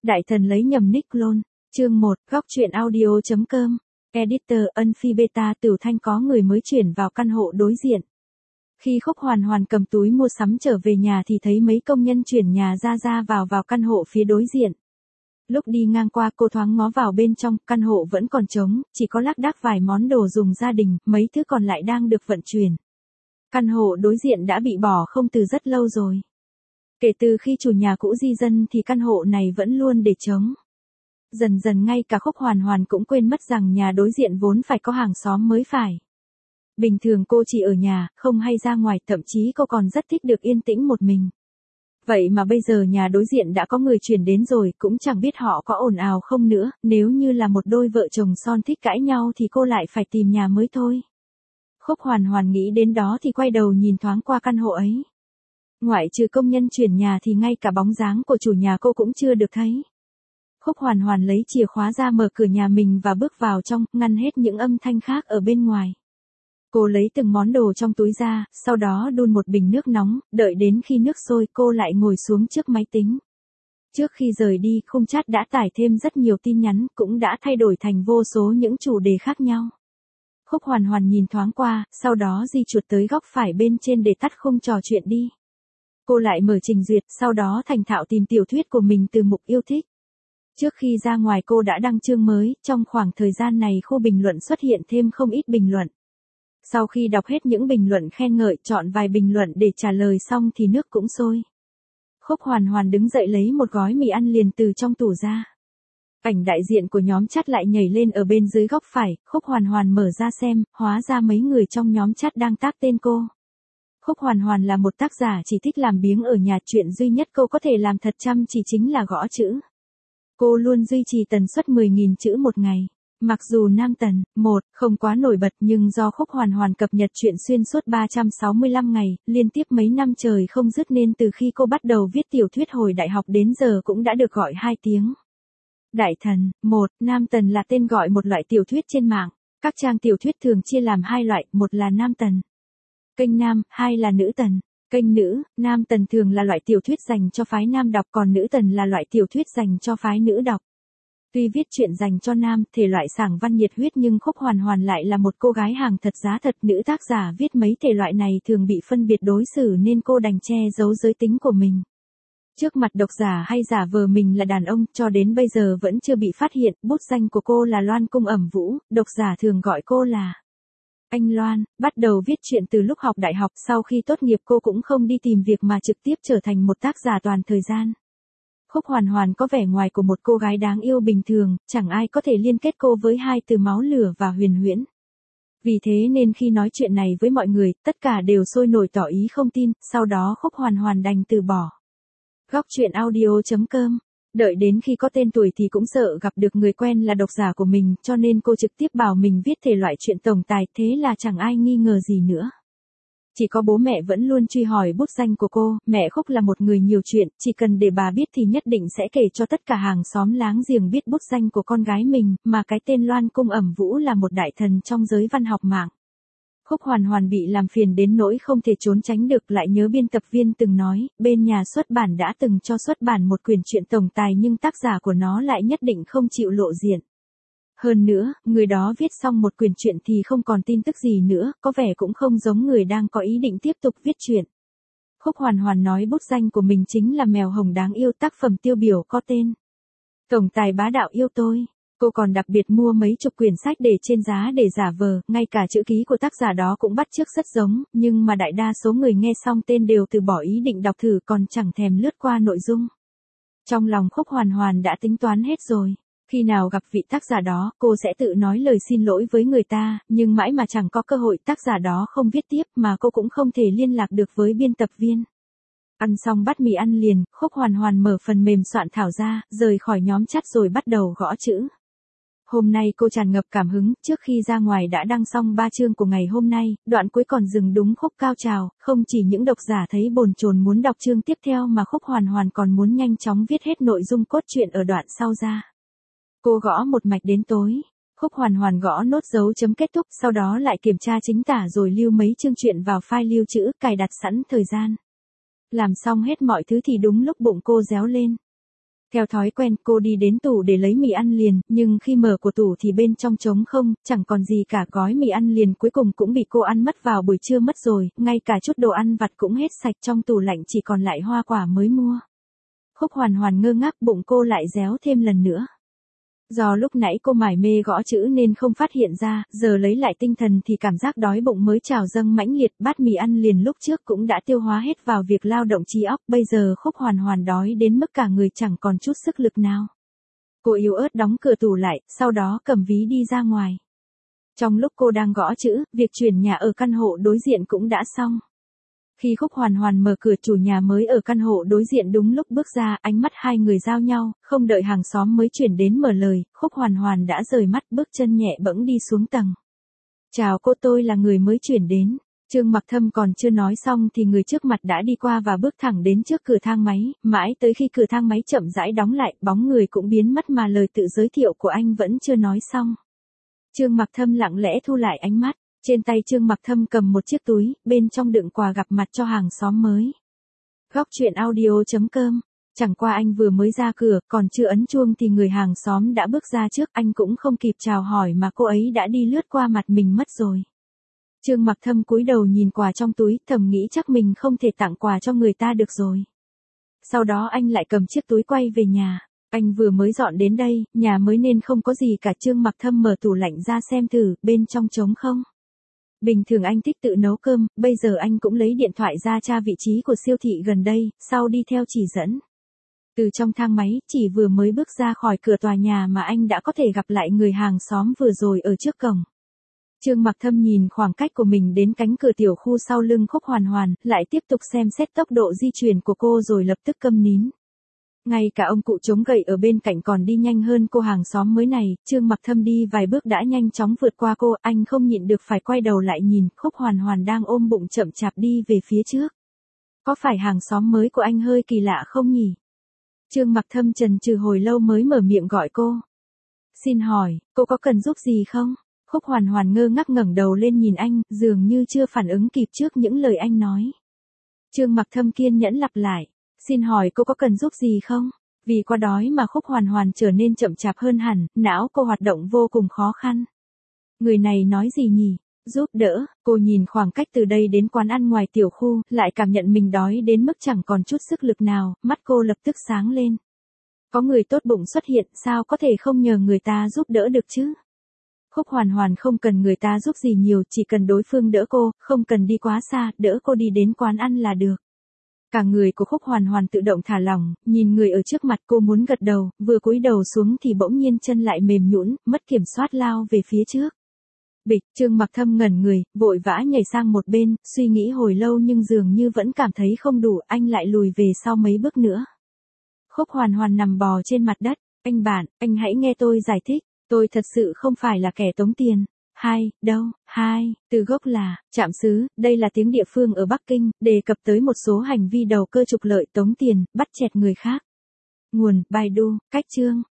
Đại thần lấy nhầm nick clone. Chương 1, góc truyện audio.com. Editor ân phi beta Tiểu Thanh có người mới chuyển vào căn hộ đối diện. Khi Khúc Hoàn Hoàn cầm túi mua sắm trở về nhà thì thấy mấy công nhân chuyển nhà ra vào căn hộ phía đối diện. Lúc đi ngang qua cô thoáng ngó vào bên trong, căn hộ vẫn còn trống, chỉ có lác đác vài món đồ dùng gia đình, mấy thứ còn lại đang được vận chuyển. Căn hộ đối diện đã bị bỏ không từ rất lâu rồi. Kể từ khi chủ nhà cũ di dân thì căn hộ này vẫn luôn để trống. Dần dần ngay cả Khúc Hoàn Hoàn cũng quên mất rằng nhà đối diện vốn phải có hàng xóm mới phải. Bình thường cô chỉ ở nhà, không hay ra ngoài, thậm chí cô còn rất thích được yên tĩnh một mình. Vậy mà bây giờ nhà đối diện đã có người chuyển đến rồi, cũng chẳng biết họ có ồn ào không nữa, nếu như là một đôi vợ chồng son thích cãi nhau thì cô lại phải tìm nhà mới thôi. Khúc Hoàn Hoàn nghĩ đến đó thì quay đầu nhìn thoáng qua căn hộ ấy. Ngoại trừ công nhân chuyển nhà thì ngay cả bóng dáng của chủ nhà cô cũng chưa được thấy. Khúc Hoàn Hoàn lấy chìa khóa ra mở cửa nhà mình và bước vào trong, ngăn hết những âm thanh khác ở bên ngoài. Cô lấy từng món đồ trong túi ra, sau đó đun một bình nước nóng, đợi đến khi nước sôi cô lại ngồi xuống trước máy tính. Trước khi rời đi, khung chat đã tải thêm rất nhiều tin nhắn, cũng đã thay đổi thành vô số những chủ đề khác nhau. Khúc Hoàn Hoàn nhìn thoáng qua, sau đó di chuột tới góc phải bên trên để tắt khung trò chuyện đi. Cô lại mở trình duyệt, sau đó thành thạo tìm tiểu thuyết của mình từ mục yêu thích. Trước khi ra ngoài cô đã đăng chương mới, trong khoảng thời gian này khu bình luận xuất hiện thêm không ít bình luận. Sau khi đọc hết những bình luận khen ngợi, chọn vài bình luận để trả lời xong thì nước cũng sôi. Khúc Hoàn Hoàn đứng dậy lấy một gói mì ăn liền từ trong tủ ra. Ảnh đại diện của nhóm chat lại nhảy lên ở bên dưới góc phải, Khúc Hoàn Hoàn mở ra xem, hóa ra mấy người trong nhóm chat đang tag tên cô. Khúc Hoàn Hoàn là một tác giả chỉ thích làm biếng ở nhà, chuyện duy nhất cô có thể làm thật chăm chỉ chính là gõ chữ. Cô luôn duy trì tần suất 10.000 chữ một ngày. Mặc dù Nam Tần, 1, không quá nổi bật nhưng do Khúc Hoàn Hoàn cập nhật truyện xuyên suốt 365 ngày, liên tiếp mấy năm trời không dứt nên từ khi cô bắt đầu viết tiểu thuyết hồi đại học đến giờ cũng đã được gọi 2 tiếng. Đại thần, 1, Nam Tần là tên gọi một loại tiểu thuyết trên mạng. Các trang tiểu thuyết thường chia làm 2 loại, một là Nam Tần, kênh nam, 2 là Nữ Tần, kênh nữ. Nam Tần thường là loại tiểu thuyết dành cho phái nam đọc, còn Nữ Tần là loại tiểu thuyết dành cho phái nữ đọc. Tuy viết truyện dành cho nam, thể loại sảng văn nhiệt huyết nhưng Khúc Hoàn Hoàn lại là một cô gái hàng thật giá thật. Nữ tác giả viết mấy thể loại này thường bị phân biệt đối xử nên cô đành che giấu giới tính của mình. Trước mặt độc giả hay giả vờ mình là đàn ông, cho đến bây giờ vẫn chưa bị phát hiện. Bút danh của cô là Loan Cung Ẩm Vũ, độc giả thường gọi cô là Anh Loan. Bắt đầu viết truyện từ lúc học đại học, sau khi tốt nghiệp cô cũng không đi tìm việc mà trực tiếp trở thành một tác giả toàn thời gian. Khúc Hoàn Hoàn có vẻ ngoài của một cô gái đáng yêu bình thường, chẳng ai có thể liên kết cô với hai từ máu lửa và huyền huyễn. Vì thế nên khi nói chuyện này với mọi người, tất cả đều sôi nổi tỏ ý không tin, sau đó Khúc Hoàn Hoàn đành từ bỏ. Góc truyện audio.com. Đợi đến khi có tên tuổi thì cũng sợ gặp được người quen là độc giả của mình, cho nên cô trực tiếp bảo mình viết thể loại truyện tổng tài, thế là chẳng ai nghi ngờ gì nữa. Chỉ có bố mẹ vẫn luôn truy hỏi bút danh của cô. Mẹ Khúc là một người nhiều chuyện, chỉ cần để bà biết thì nhất định sẽ kể cho tất cả hàng xóm láng giềng biết bút danh của con gái mình, mà cái tên Loan Cung Ẩm Vũ là một đại thần trong giới văn học mạng. Khúc Hoàn Hoàn bị làm phiền đến nỗi không thể trốn tránh được, lại nhớ biên tập viên từng nói, bên nhà xuất bản đã từng cho xuất bản một quyển truyện tổng tài nhưng tác giả của nó lại nhất định không chịu lộ diện. Hơn nữa, người đó viết xong một quyển truyện thì không còn tin tức gì nữa, có vẻ cũng không giống người đang có ý định tiếp tục viết truyện. Khúc Hoàn Hoàn nói bút danh của mình chính là Mèo Hồng Đáng Yêu, tác phẩm tiêu biểu có tên Tổng tài bá đạo yêu tôi. Cô còn đặc biệt mua mấy chục quyển sách để trên giá để giả vờ, ngay cả chữ ký của tác giả đó cũng bắt chước rất giống, nhưng mà đại đa số người nghe xong tên đều từ bỏ ý định đọc thử, còn chẳng thèm lướt qua nội dung. Trong lòng Khúc Hoàn Hoàn đã tính toán hết rồi. Khi nào gặp vị tác giả đó, cô sẽ tự nói lời xin lỗi với người ta, nhưng mãi mà chẳng có cơ hội, tác giả đó không viết tiếp mà cô cũng không thể liên lạc được với biên tập viên. Ăn xong bát mì ăn liền, Khúc Hoàn Hoàn mở phần mềm soạn thảo ra, rời khỏi nhóm chat rồi bắt đầu gõ chữ. Hôm nay cô tràn ngập cảm hứng, trước khi ra ngoài đã đăng xong 3 chương của ngày hôm nay, đoạn cuối còn dừng đúng khúc cao trào, không chỉ những độc giả thấy bồn chồn muốn đọc chương tiếp theo mà Khúc Hoàn Hoàn còn muốn nhanh chóng viết hết nội dung cốt truyện ở đoạn sau ra. Cô gõ một mạch đến tối. Khúc Hoàn Hoàn gõ nốt dấu chấm kết thúc, sau đó lại kiểm tra chính tả rồi lưu mấy chương truyện vào file lưu trữ, cài đặt sẵn thời gian. Làm xong hết mọi thứ thì đúng lúc bụng cô réo lên. Theo thói quen cô đi đến tủ để lấy mì ăn liền, nhưng khi mở của tủ thì bên trong trống không, chẳng còn gì cả, gói mì ăn liền cuối cùng cũng bị cô ăn mất vào buổi trưa mất rồi, ngay cả chút đồ ăn vặt cũng hết sạch, trong tủ lạnh chỉ còn lại hoa quả mới mua. Khúc Hoàn Hoàn ngơ ngác, bụng cô lại réo thêm lần nữa. Do lúc nãy cô mải mê gõ chữ nên không phát hiện ra, giờ lấy lại tinh thần thì cảm giác đói bụng mới trào dâng mãnh liệt, bát mì ăn liền lúc trước cũng đã tiêu hóa hết vào việc lao động trí óc, bây giờ Khúc Hoàn Hoàn đói đến mức cả người chẳng còn chút sức lực nào. Cô yếu ớt đóng cửa tủ lại, sau đó cầm ví đi ra ngoài. Trong lúc cô đang gõ chữ, việc chuyển nhà ở căn hộ đối diện cũng đã xong. Khi Khúc Hoàn Hoàn mở cửa, chủ nhà mới ở căn hộ đối diện đúng lúc bước ra, ánh mắt hai người giao nhau, không đợi hàng xóm mới chuyển đến mở lời, Khúc Hoàn Hoàn đã rời mắt, bước chân nhẹ bẫng đi xuống tầng. Chào cô, tôi là người mới chuyển đến. Trương Mặc Thâm còn chưa nói xong thì người trước mặt đã đi qua và bước thẳng đến trước cửa thang máy, mãi tới khi cửa thang máy chậm rãi đóng lại, bóng người cũng biến mất mà lời tự giới thiệu của anh vẫn chưa nói xong. Trương Mặc Thâm lặng lẽ thu lại ánh mắt. Trên tay Trương Mặc Thâm cầm một chiếc túi, bên trong đựng quà gặp mặt cho hàng xóm mới. Góc chuyện audio.com. Chẳng qua anh vừa mới ra cửa, còn chưa ấn chuông thì người hàng xóm đã bước ra trước, anh cũng không kịp chào hỏi mà cô ấy đã đi lướt qua mặt mình mất rồi. Trương Mặc Thâm cúi đầu nhìn quà trong túi, thầm nghĩ chắc mình không thể tặng quà cho người ta được rồi. Sau đó anh lại cầm chiếc túi quay về nhà. Anh vừa mới dọn đến đây, nhà mới nên không có gì cả. Trương Mặc Thâm mở tủ lạnh ra xem thử, bên trong trống không. Bình thường anh thích tự nấu cơm, bây giờ anh cũng lấy điện thoại ra tra vị trí của siêu thị gần đây, sau đi theo chỉ dẫn. Từ trong thang máy, chỉ vừa mới bước ra khỏi cửa tòa nhà mà anh đã có thể gặp lại người hàng xóm vừa rồi ở trước cổng. Trương Mặc Thâm nhìn khoảng cách của mình đến cánh cửa tiểu khu sau lưng Khúc Hoàn Hoàn, lại tiếp tục xem xét tốc độ di chuyển của cô rồi lập tức câm nín. Ngay cả ông cụ chống gậy ở bên cạnh còn đi nhanh hơn cô hàng xóm mới này, Trương Mặc Thâm đi vài bước đã nhanh chóng vượt qua cô, anh không nhịn được phải quay đầu lại nhìn, Khúc Hoàn Hoàn đang ôm bụng chậm chạp đi về phía trước. Có phải hàng xóm mới của anh hơi kỳ lạ không nhỉ? Trương Mặc Thâm chần chừ hồi lâu mới mở miệng gọi cô. Xin hỏi, cô có cần giúp gì không? Khúc Hoàn Hoàn ngơ ngác ngẩng đầu lên nhìn anh, dường như chưa phản ứng kịp trước những lời anh nói. Trương Mặc Thâm kiên nhẫn lặp lại. Xin hỏi cô có cần giúp gì không? Vì quá đói mà Khúc Hoàn Hoàn trở nên chậm chạp hơn hẳn, não cô hoạt động vô cùng khó khăn. Người này nói gì nhỉ? Giúp đỡ, cô nhìn khoảng cách từ đây đến quán ăn ngoài tiểu khu, lại cảm nhận mình đói đến mức chẳng còn chút sức lực nào, mắt cô lập tức sáng lên. Có người tốt bụng xuất hiện, sao có thể không nhờ người ta giúp đỡ được chứ? Khúc Hoàn Hoàn không cần người ta giúp gì nhiều, chỉ cần đối phương đỡ cô, không cần đi quá xa, đỡ cô đi đến quán ăn là được. Cả người của Khúc Hoàn Hoàn tự động thả lỏng, nhìn người ở trước mặt, cô muốn gật đầu, vừa cúi đầu xuống thì bỗng nhiên chân lại mềm nhũn, mất kiểm soát lao về phía trước. Bịch, Trương Mặc Thâm ngẩn người, vội vã nhảy sang một bên, suy nghĩ hồi lâu nhưng dường như vẫn cảm thấy không đủ, anh lại lùi về sau mấy bước nữa. Khúc Hoàn Hoàn nằm bò trên mặt đất, anh bạn, anh hãy nghe tôi giải thích, tôi thật sự không phải là kẻ tống tiền. Hai, từ gốc là, trạm xứ, đây là tiếng địa phương ở Bắc Kinh, đề cập tới một số hành vi đầu cơ trục lợi, tống tiền, bắt chẹt người khác. Nguồn, Baidu, cách chương.